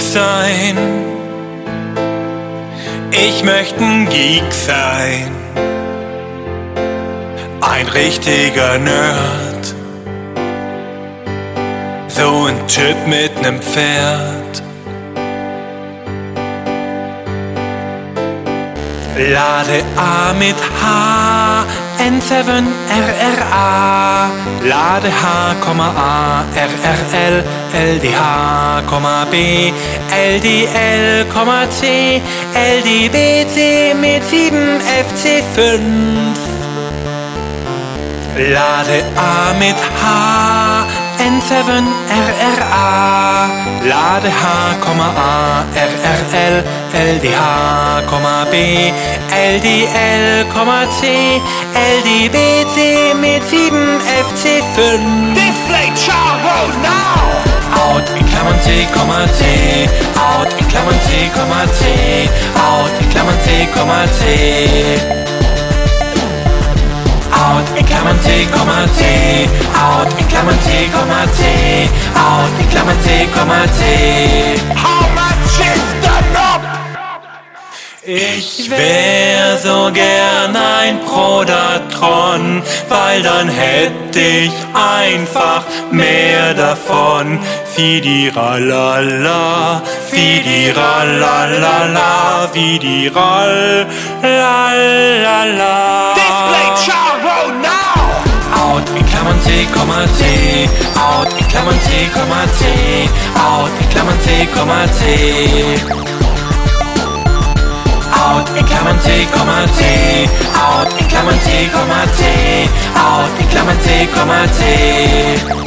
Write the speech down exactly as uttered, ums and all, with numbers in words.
sein. Ich möchte ein Geek sein, ein richtiger Nerd, so ein Typ mit nem Pferd. Lade A mit H, N sieben R R A. Lade H, A, R R L, L D H, B, L D L, C, L D B C mit sieben F C fünf. Lade A mit H, N sieben R R A. Lade H, A, R R L, L D H, B, L D L, C, L D B C mit sieben F C fünf. Display Chavo now! Out in Klammern C, C, out in Klammern C, C, out in Klammern C, C. Out in Klammern C, C, out in Klammern C, C, out in Klammern C, C. How much is the knob? Ich wär so gern ein Prodatron, weil dann hätte ich einfach mehr davon. Fidiralala, fidiralala, fidiralala. Display Chavo now! Out in Klammern C, C, out in Klammern C, C, out in Klammern C, C. Out in Klammern C, C, out in Klammern C, C, out in Klammern C, C.